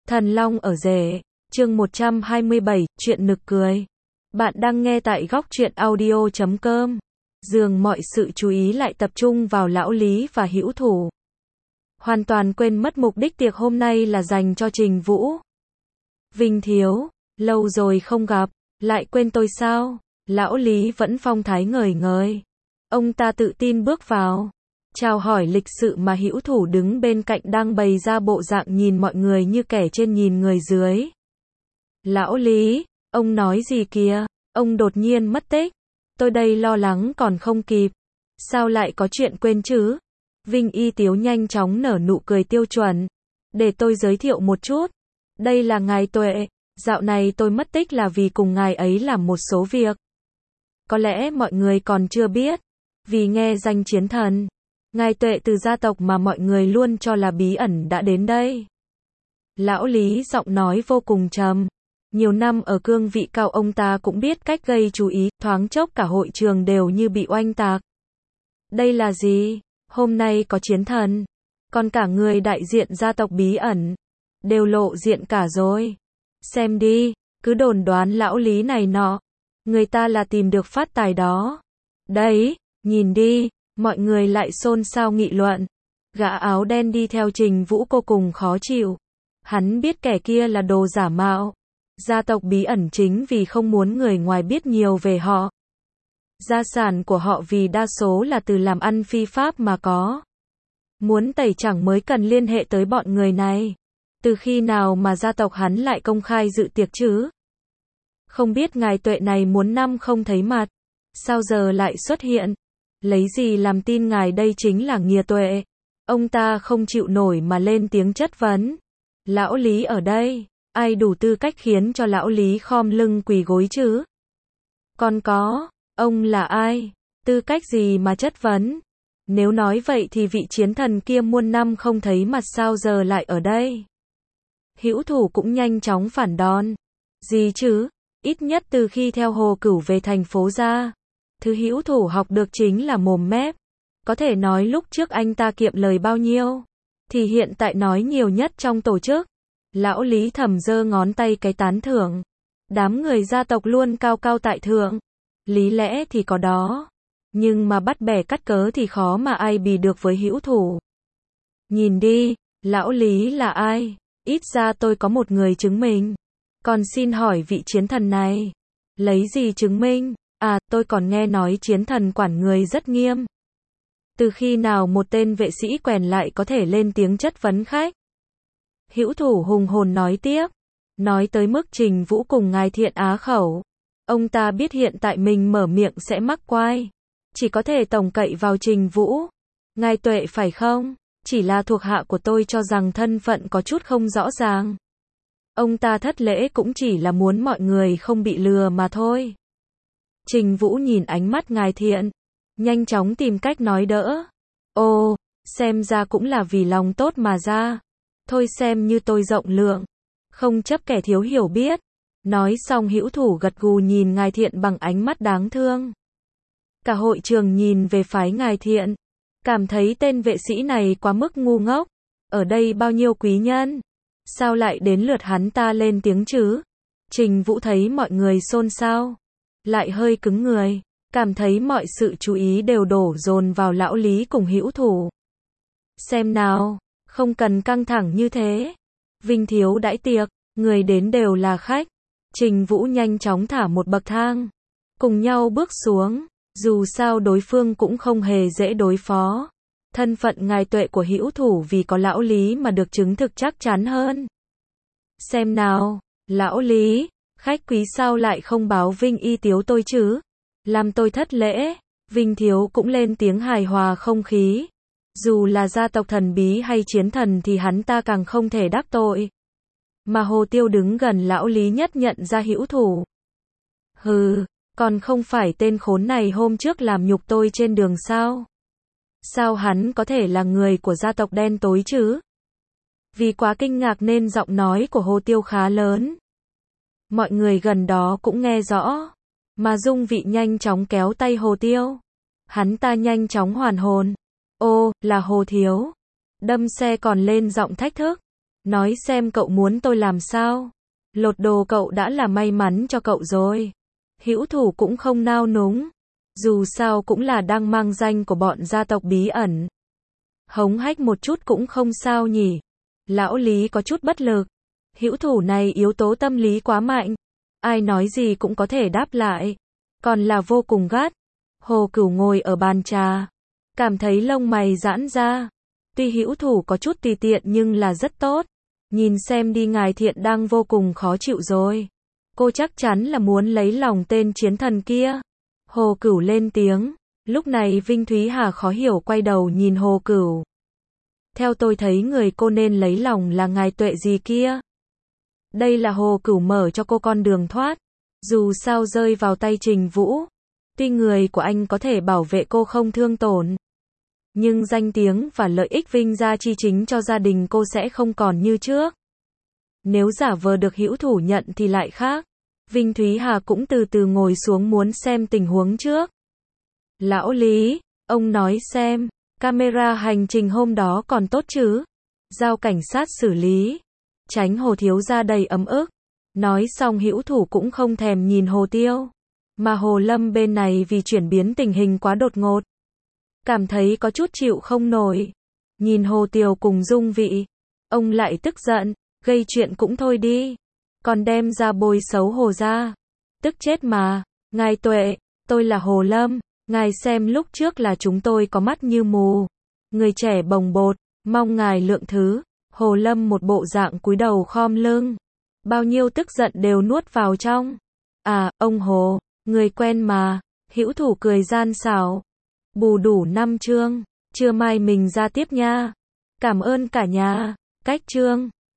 Thần Long ở rể, chương 127, chuyện nực cười. Bạn đang nghe tại góc truyện audio.com. Dường mọi sự chú ý lại tập trung vào Lão Lý và Hữu Thủ. Hoàn toàn quên mất mục đích tiệc hôm nay là dành cho Trình Vũ. Vinh thiếu, lâu rồi không gặp, lại quên tôi sao? Lão Lý vẫn phong thái ngời ngời. Ông ta tự tin bước vào. Chào hỏi lịch sự mà Hữu Thủ đứng bên cạnh đang bày ra bộ dạng nhìn mọi người như kẻ trên nhìn người dưới. Lão Lý, ông nói gì kìa? Ông đột nhiên mất tích. Tôi đây lo lắng còn không kịp. Sao lại có chuyện quên chứ? Vinh Y Tiếu nhanh chóng nở nụ cười tiêu chuẩn. Để tôi giới thiệu một chút. Đây là ngài Tuệ. Dạo này tôi mất tích là vì cùng ngài ấy làm một số việc. Có lẽ mọi người còn chưa biết. Vì nghe danh chiến thần. Ngài Tuệ từ gia tộc mà mọi người luôn cho là bí ẩn đã đến đây. Lão Lý giọng nói vô cùng trầm. Nhiều năm ở cương vị cao ông ta cũng biết cách gây chú ý, thoáng chốc cả hội trường đều như bị oanh tạc. Đây là gì? Hôm nay có chiến thần. Còn cả người đại diện gia tộc bí ẩn. Đều lộ diện cả rồi. Xem đi, cứ đồn đoán Lão Lý này nọ. Người ta là tìm được phát tài đó. Đấy, nhìn đi. Mọi người lại xôn xao nghị luận. Gã áo đen đi theo Trình Vũ vô cùng khó chịu. Hắn biết kẻ kia là đồ giả mạo. Gia tộc bí ẩn chính vì không muốn người ngoài biết nhiều về họ. Gia sản của họ vì đa số là từ làm ăn phi pháp mà có. Muốn tẩy chẳng mới cần liên hệ tới bọn người này. Từ khi nào mà gia tộc hắn lại công khai dự tiệc chứ? Không biết ngài Tuệ này muốn năm không thấy mặt. Sao giờ lại xuất hiện? Lấy gì làm tin ngài đây chính là Nghìa Tuệ? Ông ta không chịu nổi mà lên tiếng chất vấn. Lão Lý ở đây, ai đủ tư cách khiến cho Lão Lý khom lưng quỳ gối chứ? Còn có, ông là ai? Tư cách gì mà chất vấn? Nếu nói vậy thì vị chiến thần kia muôn năm không thấy mặt sao giờ lại ở đây? Hữu Thủ cũng nhanh chóng phản đòn. Gì chứ? Ít nhất từ khi theo Hồ Cửu về thành phố ra. Thứ Hữu Thủ học được chính là mồm mép. Có thể nói lúc trước anh ta kiệm lời bao nhiêu, thì hiện tại nói nhiều nhất trong tổ chức. Lão Lý thầm giơ ngón tay cái tán thưởng. Đám người gia tộc luôn cao cao tại thượng. Lý lẽ thì có đó. Nhưng mà bắt bẻ cắt cớ thì khó mà ai bì được với Hữu Thủ. Nhìn đi, Lão Lý là ai? Ít ra tôi có một người chứng minh. Còn xin hỏi vị chiến thần này, lấy gì chứng minh? À, tôi còn nghe nói chiến thần quản người rất nghiêm. Từ khi nào một tên vệ sĩ quèn lại có thể lên tiếng chất vấn khách? Hữu Thủ hùng hồn nói tiếp. Nói tới mức Trình Vũ cùng ngài Thiện á khẩu. Ông ta biết hiện tại mình mở miệng sẽ mắc quai. Chỉ có thể tổng cậy vào Trình Vũ. Ngài Tuệ phải không? Chỉ là thuộc hạ của tôi cho rằng thân phận có chút không rõ ràng. Ông ta thất lễ cũng chỉ là muốn mọi người không bị lừa mà thôi. Trình Vũ nhìn ánh mắt ngài Thiện. Nhanh chóng tìm cách nói đỡ. Ồ, xem ra cũng là vì lòng tốt mà ra. Thôi xem như tôi rộng lượng. Không chấp kẻ thiếu hiểu biết. Nói xong Hữu Thủ gật gù nhìn ngài Thiện bằng ánh mắt đáng thương. Cả hội trường nhìn về phái ngài Thiện. Cảm thấy tên vệ sĩ này quá mức ngu ngốc. Ở đây bao nhiêu quý nhân. Sao lại đến lượt hắn ta lên tiếng chứ? Trình Vũ thấy mọi người xôn xao. Lại hơi cứng người. Cảm thấy mọi sự chú ý đều đổ dồn vào Lão Lý cùng Hữu Thủ. Xem nào, không cần căng thẳng như thế. Vinh thiếu đãi tiệc, người đến đều là khách. Trình Vũ nhanh chóng thả một bậc thang. Cùng nhau bước xuống. Dù sao đối phương cũng không hề dễ đối phó. Thân phận ngài Tuệ của Hữu Thủ vì có Lão Lý mà được chứng thực chắc chắn hơn. Xem nào, Lão Lý, khách quý sao lại không báo Vinh Y Tiếu tôi chứ? Làm tôi thất lễ. Vinh thiếu cũng lên tiếng hài hòa không khí. Dù là gia tộc thần bí hay chiến thần thì hắn ta càng không thể đắc tội. Mà Hồ Tiêu đứng gần Lão Lý nhất nhận ra Hữu Thủ. Hừ, còn không phải tên khốn này hôm trước làm nhục tôi trên đường sao? Sao hắn có thể là người của gia tộc đen tối chứ? Vì quá kinh ngạc nên giọng nói của Hồ Tiêu khá lớn. Mọi người gần đó cũng nghe rõ. Mà Dung Vị nhanh chóng kéo tay Hồ Tiêu. Hắn ta nhanh chóng hoàn hồn. Ô, là Hồ thiếu. Đâm xe còn lên giọng thách thức. Nói xem cậu muốn tôi làm sao? Lột đồ cậu đã là may mắn cho cậu rồi. Hữu Thủ cũng không nao núng. Dù sao cũng là đang mang danh của bọn gia tộc bí ẩn. Hống hách một chút cũng không sao nhỉ. Lão Lý có chút bất lực. Hữu Thủ này yếu tố tâm lý quá mạnh. Ai nói gì cũng có thể đáp lại. Còn là vô cùng gắt. Hồ Cửu ngồi ở bàn trà. Cảm thấy lông mày giãn ra. Tuy Hữu Thủ có chút tùy tiện nhưng là rất tốt. Nhìn xem đi ngài Thiện đang vô cùng khó chịu rồi. Cô chắc chắn là muốn lấy lòng tên chiến thần kia. Hồ Cửu lên tiếng. Lúc này Vinh Thúy Hà khó hiểu quay đầu nhìn Hồ Cửu. Theo tôi thấy người cô nên lấy lòng là ngài Tuệ gì kia. Đây là Hồ Cửu mở cho cô con đường thoát. Dù sao rơi vào tay Trình Vũ. Tuy người của anh có thể bảo vệ cô không thương tổn. Nhưng danh tiếng và lợi ích vinh gia chi chính cho gia đình cô sẽ không còn như trước. Nếu giả vờ được Hữu Thủ nhận thì lại khác. Vinh Thúy Hà cũng từ từ ngồi xuống muốn xem tình huống trước. Lão Lý, ông nói xem, camera hành trình hôm đó còn tốt chứ? Giao cảnh sát xử lý. Tránh Hồ thiếu gia đầy ấm ức. Nói xong Hữu Thủ cũng không thèm nhìn Hồ Tiêu. Mà Hồ Lâm bên này vì chuyển biến tình hình quá đột ngột. Cảm thấy có chút chịu không nổi. Nhìn Hồ Tiều cùng Dung Vị. Ông lại tức giận. Gây chuyện cũng thôi đi. Còn đem ra bôi xấu Hồ ra. Tức chết mà. Ngài Tuệ, tôi là Hồ Lâm. Ngài xem lúc trước là chúng tôi có mắt như mù. Người trẻ bồng bột. Mong ngài lượng thứ. Hồ Lâm một bộ dạng cúi đầu khom lưng. Bao nhiêu tức giận đều nuốt vào trong. À, ông Hồ. Người quen mà. Hữu Thủ cười gian xảo. Bù đủ 5 chương. Trưa mai mình ra tiếp nha. Cảm ơn cả nhà. Cách chương.